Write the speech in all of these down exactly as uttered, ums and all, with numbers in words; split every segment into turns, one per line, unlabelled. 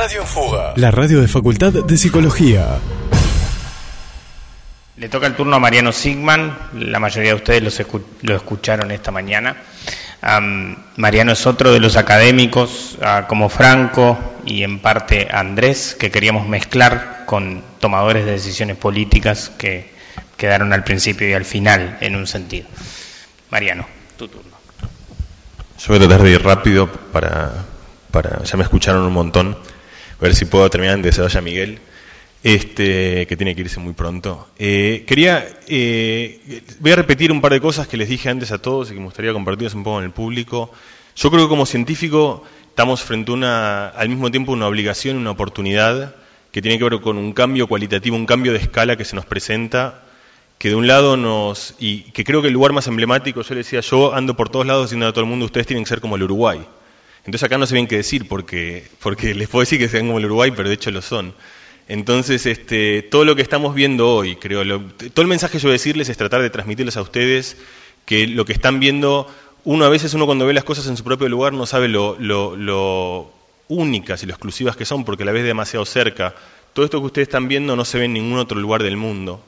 Radio en Fuga, la radio de Facultad de Psicología.
Le toca el turno a Mariano Sigman. La mayoría de ustedes lo, escu- lo escucharon esta mañana. Um, Mariano es otro de los académicos, uh, como Franco y en parte Andrés, que queríamos mezclar con tomadores de decisiones políticas que quedaron al principio y al final en un sentido. Mariano, tu turno.
Yo voy a tratar de ir rápido para, para ya me escucharon un montón. A ver si puedo terminar antes de que se vaya Miguel, este, que tiene que irse muy pronto. Eh, quería, eh, voy a repetir un par de cosas que les dije antes a todos y que me gustaría compartirlas un poco en el público. Yo creo que como científico estamos frente a una, al mismo tiempo una obligación, una oportunidad que tiene que ver con un cambio cualitativo, un cambio de escala que se nos presenta, que de un lado nos, y que creo que el lugar más emblemático, yo le decía, yo ando por todos lados diciendo a todo el mundo, ustedes tienen que ser como el Uruguay. Entonces acá no sé bien qué decir, porque, porque les puedo decir que sean como el Uruguay, pero de hecho lo son. Entonces, este, todo lo que estamos viendo hoy, creo, lo, todo el mensaje que yo voy a decirles es tratar de transmitirles a ustedes que lo que están viendo, uno a veces, uno cuando ve las cosas en su propio lugar no sabe lo, lo, lo únicas y lo exclusivas que son, porque la ves demasiado cerca. Todo esto que ustedes están viendo no se ve en ningún otro lugar del mundo.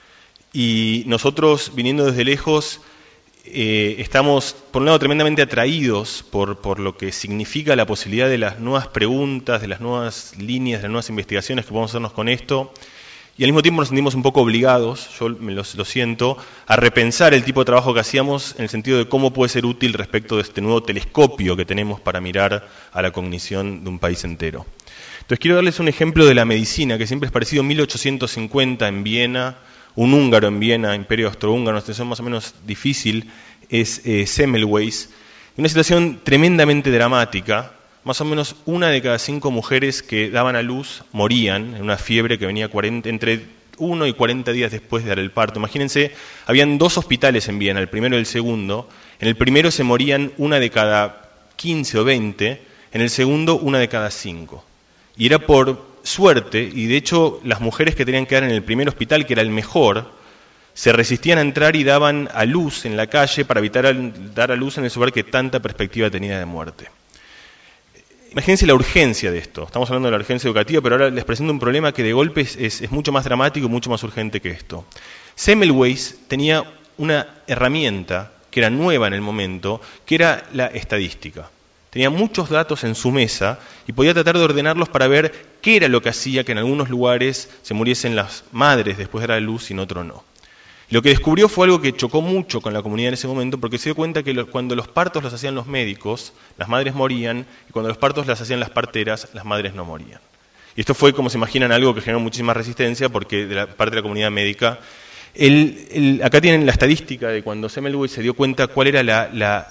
Y nosotros, viniendo desde lejos, eh, estamos, por un lado, tremendamente atraídos por, por lo que significa la posibilidad de las nuevas preguntas, de las nuevas líneas, de las nuevas investigaciones que podemos hacernos con esto, y al mismo tiempo nos sentimos un poco obligados, yo me lo, lo siento, a repensar el tipo de trabajo que hacíamos en el sentido de cómo puede ser útil respecto de este nuevo telescopio que tenemos para mirar a la cognición de un país entero. Entonces quiero darles un ejemplo de la medicina, que siempre es parecido. En mil ochocientos cincuenta en Viena, un húngaro en Viena, Imperio Austrohúngaro, una situación más o menos difícil, es eh, Semmelweis, una situación tremendamente dramática. Más o menos una de cada cinco mujeres que daban a luz morían en una fiebre que venía cuarenta, entre uno y cuarenta días después de dar el parto. Imagínense, habían dos hospitales en Viena, el primero y el segundo. En el primero se morían una de cada quince o veinte, en el segundo una de cada cinco. Y era por suerte, y de hecho las mujeres que tenían que dar en el primer hospital, que era el mejor, se resistían a entrar y daban a luz en la calle para evitar al, dar a luz en el lugar que tanta perspectiva tenía de muerte. Imagínense la urgencia de esto. Estamos hablando de la urgencia educativa, pero ahora les presento un problema que de golpe es, es, es mucho más dramático y mucho más urgente que esto. Semmelweis tenía una herramienta que era nueva en el momento, que era la estadística. Tenía muchos datos en su mesa y podía tratar de ordenarlos para ver qué era lo que hacía que en algunos lugares se muriesen las madres después de dar a luz y en otro no. Lo que descubrió fue algo que chocó mucho con la comunidad en ese momento, porque se dio cuenta que lo, cuando los partos los hacían los médicos, las madres morían, y cuando los partos las hacían las parteras, las madres no morían. Y esto fue, como se imaginan, algo que generó muchísima resistencia, porque de la parte de la comunidad médica, el, el, acá tienen la estadística de cuando Semmelweis se dio cuenta cuál era la... la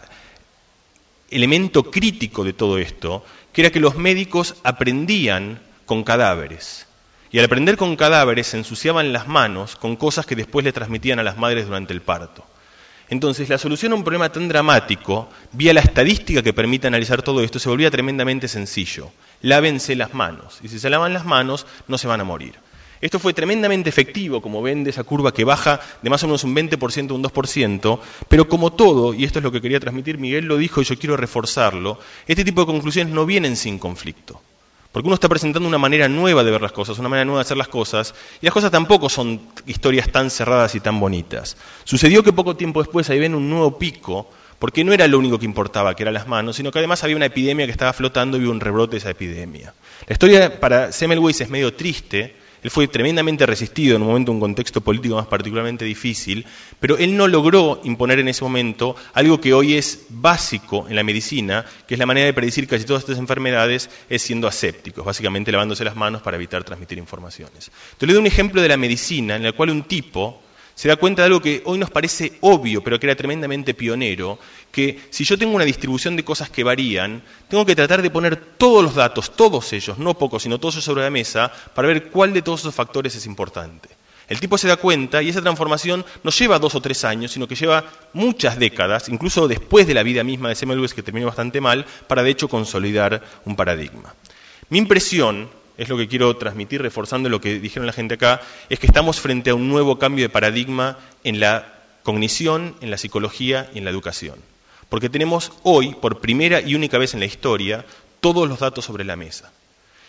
elemento crítico de todo esto, que era que los médicos aprendían con cadáveres. Y al aprender con cadáveres se ensuciaban las manos con cosas que después le transmitían a las madres durante el parto. Entonces, la solución a un problema tan dramático, vía la estadística que permite analizar todo esto, se volvía tremendamente sencillo. Lávense las manos. Y si se lavan las manos, no se van a morir. Esto fue tremendamente efectivo, como ven de esa curva que baja de más o menos un veinte por ciento a un dos por ciento, pero como todo, y esto es lo que quería transmitir, Miguel lo dijo y yo quiero reforzarlo, este tipo de conclusiones no vienen sin conflicto. Porque uno está presentando una manera nueva de ver las cosas, una manera nueva de hacer las cosas, y las cosas tampoco son historias tan cerradas y tan bonitas. Sucedió que poco tiempo después ahí ven un nuevo pico, porque no era lo único que importaba, que eran las manos, sino que además había una epidemia que estaba flotando y hubo un rebrote de esa epidemia. La historia para Semmelweis es medio triste. Él fue tremendamente resistido en un momento, un contexto político más particularmente difícil, pero él no logró imponer en ese momento algo que hoy es básico en la medicina, que es la manera de predecir casi todas estas enfermedades, es siendo asépticos, básicamente lavándose las manos para evitar transmitir informaciones. Entonces le doy un ejemplo de la medicina en el cual un tipo se da cuenta de algo que hoy nos parece obvio, pero que era tremendamente pionero, que si yo tengo una distribución de cosas que varían, tengo que tratar de poner todos los datos, todos ellos, no pocos, sino todos ellos sobre la mesa, para ver cuál de todos esos factores es importante. El tipo se da cuenta y esa transformación no lleva dos o tres años, sino que lleva muchas décadas, incluso después de la vida misma de Semmelweis, que terminó bastante mal, para de hecho consolidar un paradigma. Mi impresión, es lo que quiero transmitir reforzando lo que dijeron la gente acá, es que estamos frente a un nuevo cambio de paradigma en la cognición, en la psicología y en la educación. Porque tenemos hoy, por primera y única vez en la historia, todos los datos sobre la mesa.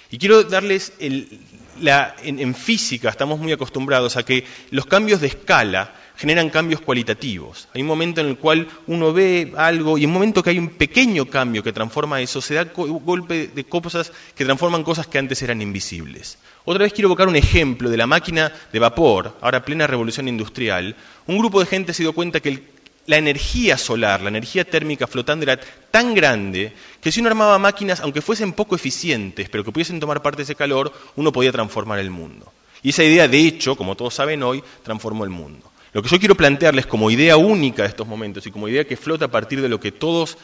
Y quiero darles, el, la, en, en física estamos muy acostumbrados a que los cambios de escala generan cambios cualitativos. Hay un momento en el cual uno ve algo y en un momento que hay un pequeño cambio que transforma eso, se da golpe de cosas que transforman cosas que antes eran invisibles. Otra vez quiero evocar un ejemplo de la máquina de vapor, ahora plena revolución industrial. Un grupo de gente se dio cuenta que el, la energía solar, la energía térmica flotando era tan grande que si uno armaba máquinas, aunque fuesen poco eficientes, pero que pudiesen tomar parte de ese calor, uno podía transformar el mundo. Y esa idea, de hecho, como todos saben hoy, transformó el mundo. Lo que yo quiero plantearles como idea única de estos momentos y como idea que flota a partir de lo que todos,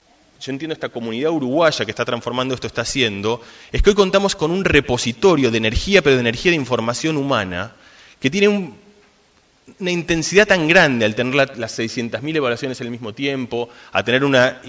yo entiendo esta comunidad uruguaya que está transformando esto, está haciendo, es que hoy contamos con un repositorio de energía, pero de energía de información humana, que tiene un, una intensidad tan grande al tener la, las seiscientas mil evaluaciones al mismo tiempo, a tener una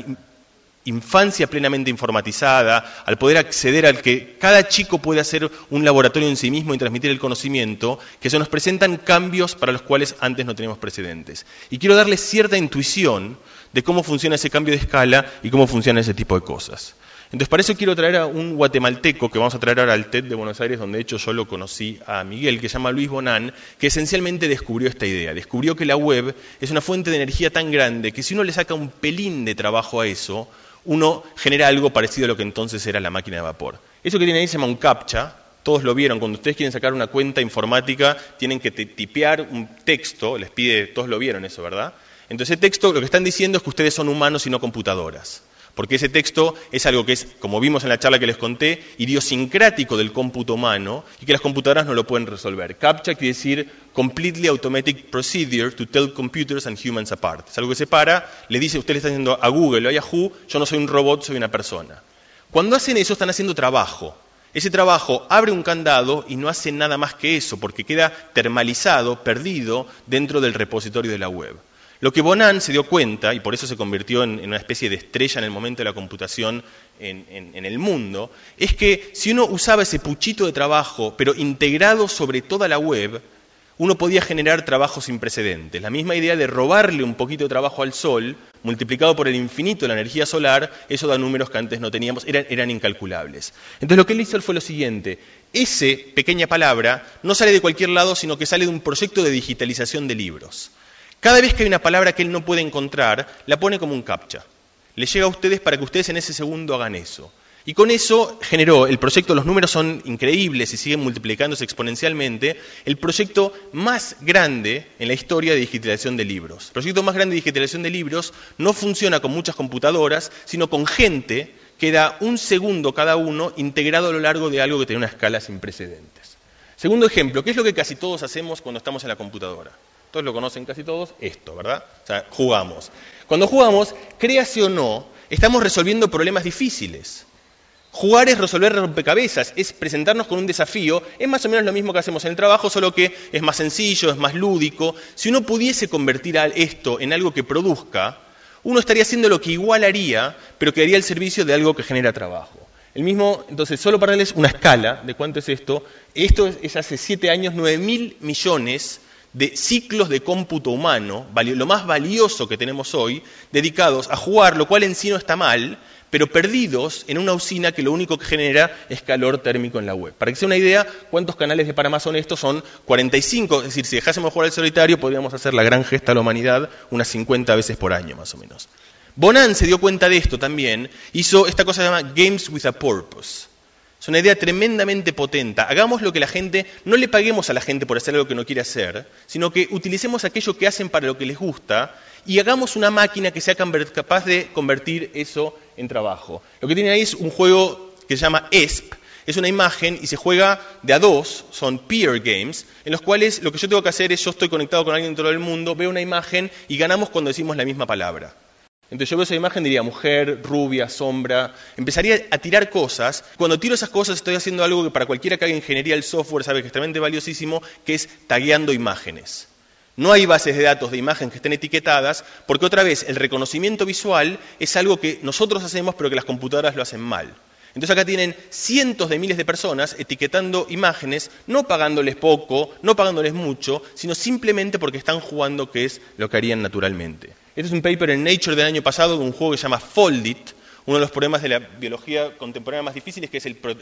infancia plenamente informatizada, al poder acceder al que cada chico puede hacer un laboratorio en sí mismo y transmitir el conocimiento, que se nos presentan cambios para los cuales antes no teníamos precedentes. Y quiero darles cierta intuición de cómo funciona ese cambio de escala y cómo funciona ese tipo de cosas. Entonces, para eso quiero traer a un guatemalteco que vamos a traer ahora al TED de Buenos Aires, donde de hecho yo lo conocí a Miguel, que se llama Luis Bonan, que esencialmente descubrió esta idea. Descubrió que la web es una fuente de energía tan grande que si uno le saca un pelín de trabajo a eso, uno genera algo parecido a lo que entonces era la máquina de vapor. Eso que tiene ahí se llama un captcha. Todos lo vieron, cuando ustedes quieren sacar una cuenta informática, tienen que tipear un texto, les pide, todos lo vieron eso, ¿verdad? Entonces ese texto, lo que están diciendo es que ustedes son humanos y no computadoras. Porque ese texto es algo que es, como vimos en la charla que les conté, idiosincrático del cómputo humano y que las computadoras no lo pueden resolver. CAPTCHA quiere decir Completely Automatic Procedure to Tell Computers and Humans Apart. Es algo que separa, le dice, usted le está diciendo a Google o a Yahoo, yo no soy un robot, soy una persona. Cuando hacen eso están haciendo trabajo. Ese trabajo abre un candado y no hace nada más que eso, porque queda termalizado, perdido dentro del repositorio de la web. Lo que Bonan se dio cuenta, y por eso se convirtió en, en una especie de estrella en el momento de la computación en, en, en el mundo, es que si uno usaba ese puchito de trabajo, pero integrado sobre toda la web, uno podía generar trabajo sin precedentes. La misma idea de robarle un poquito de trabajo al sol, multiplicado por el infinito de la energía solar, eso da números que antes no teníamos, eran, eran incalculables. Entonces lo que él hizo fue lo siguiente: esa pequeña palabra no sale de cualquier lado, sino que sale de un proyecto de digitalización de libros. Cada vez que hay una palabra que él no puede encontrar, la pone como un captcha. Le llega a ustedes para que ustedes en ese segundo hagan eso. Y con eso generó el proyecto, los números son increíbles y siguen multiplicándose exponencialmente, el proyecto más grande en la historia de digitalización de libros. El proyecto más grande de digitalización de libros no funciona con muchas computadoras, sino con gente que da un segundo cada uno integrado a lo largo de algo que tiene una escala sin precedentes. Segundo ejemplo, ¿qué es lo que casi todos hacemos cuando estamos en la computadora? Todos lo conocen casi todos, esto, ¿verdad? O sea, jugamos. Cuando jugamos, créase o no, estamos resolviendo problemas difíciles. Jugar es resolver rompecabezas, es presentarnos con un desafío, es más o menos lo mismo que hacemos en el trabajo, solo que es más sencillo, es más lúdico. Si uno pudiese convertir esto en algo que produzca, uno estaría haciendo lo que igual haría, pero que haría al servicio de algo que genera trabajo. El mismo, entonces, solo para darles una escala de cuánto es esto, esto es, es hace siete años, nueve mil millones de ciclos de cómputo humano, lo más valioso que tenemos hoy, dedicados a jugar, lo cual en sí no está mal, pero perdidos en una usina que lo único que genera es calor térmico en la web. Para que sea una idea, ¿cuántos canales de Panamá son estos? Son cuarenta y cinco, es decir, si dejásemos jugar al solitario, podríamos hacer la gran gesta a la humanidad unas cincuenta veces por año, más o menos. Bonan se dio cuenta de esto también, hizo esta cosa que se llama Games with a Purpose. Es una idea tremendamente potente. Hagamos lo que la gente, no le paguemos a la gente por hacer algo que no quiere hacer, sino que utilicemos aquello que hacen para lo que les gusta y hagamos una máquina que sea capaz de convertir eso en trabajo. Lo que tienen ahí es un juego que se llama E S P, es una imagen y se juega de a dos, son peer games, en los cuales lo que yo tengo que hacer es, yo estoy conectado con alguien dentro del mundo, veo una imagen y ganamos cuando decimos la misma palabra. Entonces yo veo esa imagen, diría mujer, rubia, sombra, empezaría a tirar cosas. Cuando tiro esas cosas estoy haciendo algo que para cualquiera que haga ingeniería del software sabe que es extremadamente valiosísimo, que es tagueando imágenes. No hay bases de datos de imagen que estén etiquetadas, porque otra vez el reconocimiento visual es algo que nosotros hacemos pero que las computadoras lo hacen mal. Entonces acá tienen cientos de miles de personas etiquetando imágenes, no pagándoles poco, no pagándoles mucho, sino simplemente porque están jugando, que es lo que harían naturalmente. Este es un paper en Nature del año pasado de un juego que se llama Foldit, uno de los problemas de la biología contemporánea más difíciles, que es el, el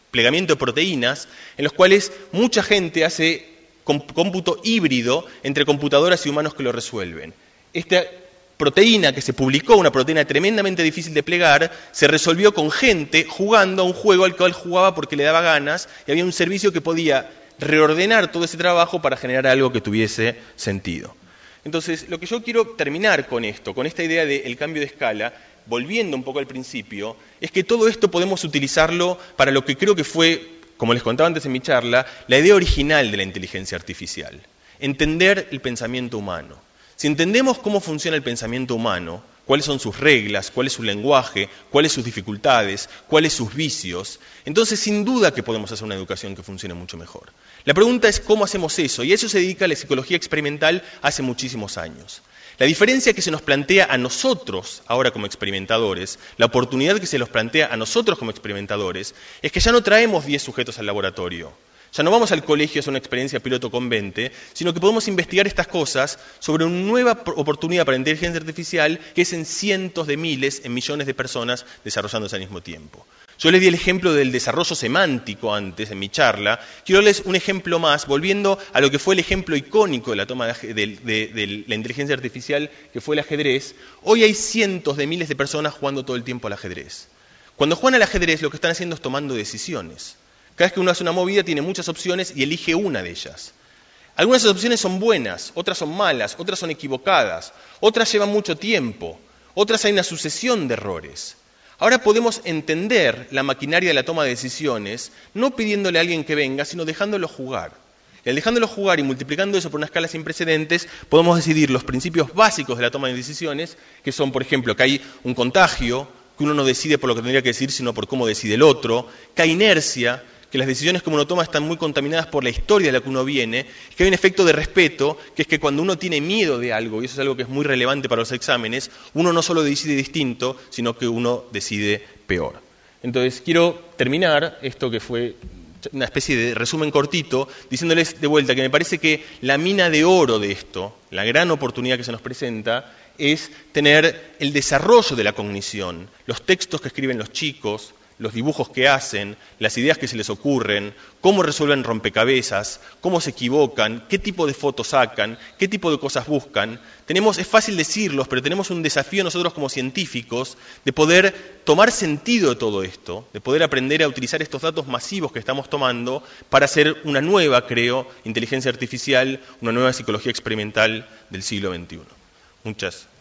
desplegamiento de proteínas, en los cuales mucha gente hace cómputo híbrido entre computadoras y humanos que lo resuelven. Esta proteína que se publicó, una proteína tremendamente difícil de plegar, se resolvió con gente jugando a un juego al cual jugaba porque le daba ganas, y había un servicio que podía reordenar todo ese trabajo para generar algo que tuviese sentido. Entonces, lo que yo quiero terminar con esto, con esta idea del cambio de escala, volviendo un poco al principio, es que todo esto podemos utilizarlo para lo que creo que fue, como les contaba antes en mi charla, la idea original de la inteligencia artificial: entender el pensamiento humano. Si entendemos cómo funciona el pensamiento humano, cuáles son sus reglas, cuál es su lenguaje, cuáles sus dificultades, cuáles sus vicios, entonces sin duda que podemos hacer una educación que funcione mucho mejor. La pregunta es cómo hacemos eso, y a eso se dedica la psicología experimental hace muchísimos años. La diferencia que se nos plantea a nosotros, ahora como experimentadores, la oportunidad que se nos plantea a nosotros como experimentadores, es que ya no traemos diez sujetos al laboratorio. Ya no vamos al colegio a hacer una experiencia piloto con veinte, sino que podemos investigar estas cosas sobre una nueva oportunidad para la inteligencia artificial que es en cientos de miles, en millones de personas desarrollándose al mismo tiempo. Yo les di el ejemplo del desarrollo semántico antes en mi charla. Quiero darles un ejemplo más, volviendo a lo que fue el ejemplo icónico de la toma de, de, de, de la inteligencia artificial, que fue el ajedrez. Hoy hay cientos de miles de personas jugando todo el tiempo al ajedrez. Cuando juegan al ajedrez, lo que están haciendo es tomando decisiones. Cada vez que uno hace una movida tiene muchas opciones y elige una de ellas. Algunas de esas opciones son buenas, otras son malas, otras son equivocadas, otras llevan mucho tiempo, otras hay una sucesión de errores. Ahora podemos entender la maquinaria de la toma de decisiones, no pidiéndole a alguien que venga, sino dejándolo jugar. Y al dejándolo jugar y multiplicando eso por una escala sin precedentes, podemos decidir los principios básicos de la toma de decisiones, que son, por ejemplo, que hay un contagio, que uno no decide por lo que tendría que decir, sino por cómo decide el otro, que hay inercia, que las decisiones que uno toma están muy contaminadas por la historia de la que uno viene, que hay un efecto de respeto, que es que cuando uno tiene miedo de algo, y eso es algo que es muy relevante para los exámenes, uno no solo decide distinto, sino que uno decide peor. Entonces, quiero terminar esto que fue una especie de resumen cortito, diciéndoles de vuelta que me parece que la mina de oro de esto, la gran oportunidad que se nos presenta, es tener el desarrollo de la cognición, los textos que escriben los chicos, los dibujos que hacen, las ideas que se les ocurren, cómo resuelven rompecabezas, cómo se equivocan, qué tipo de fotos sacan, qué tipo de cosas buscan. Tenemos, es fácil decirlos, pero tenemos un desafío nosotros como científicos de poder tomar sentido de todo esto, de poder aprender a utilizar estos datos masivos que estamos tomando para hacer una nueva, creo, inteligencia artificial, una nueva psicología experimental del siglo veintiuno. Muchas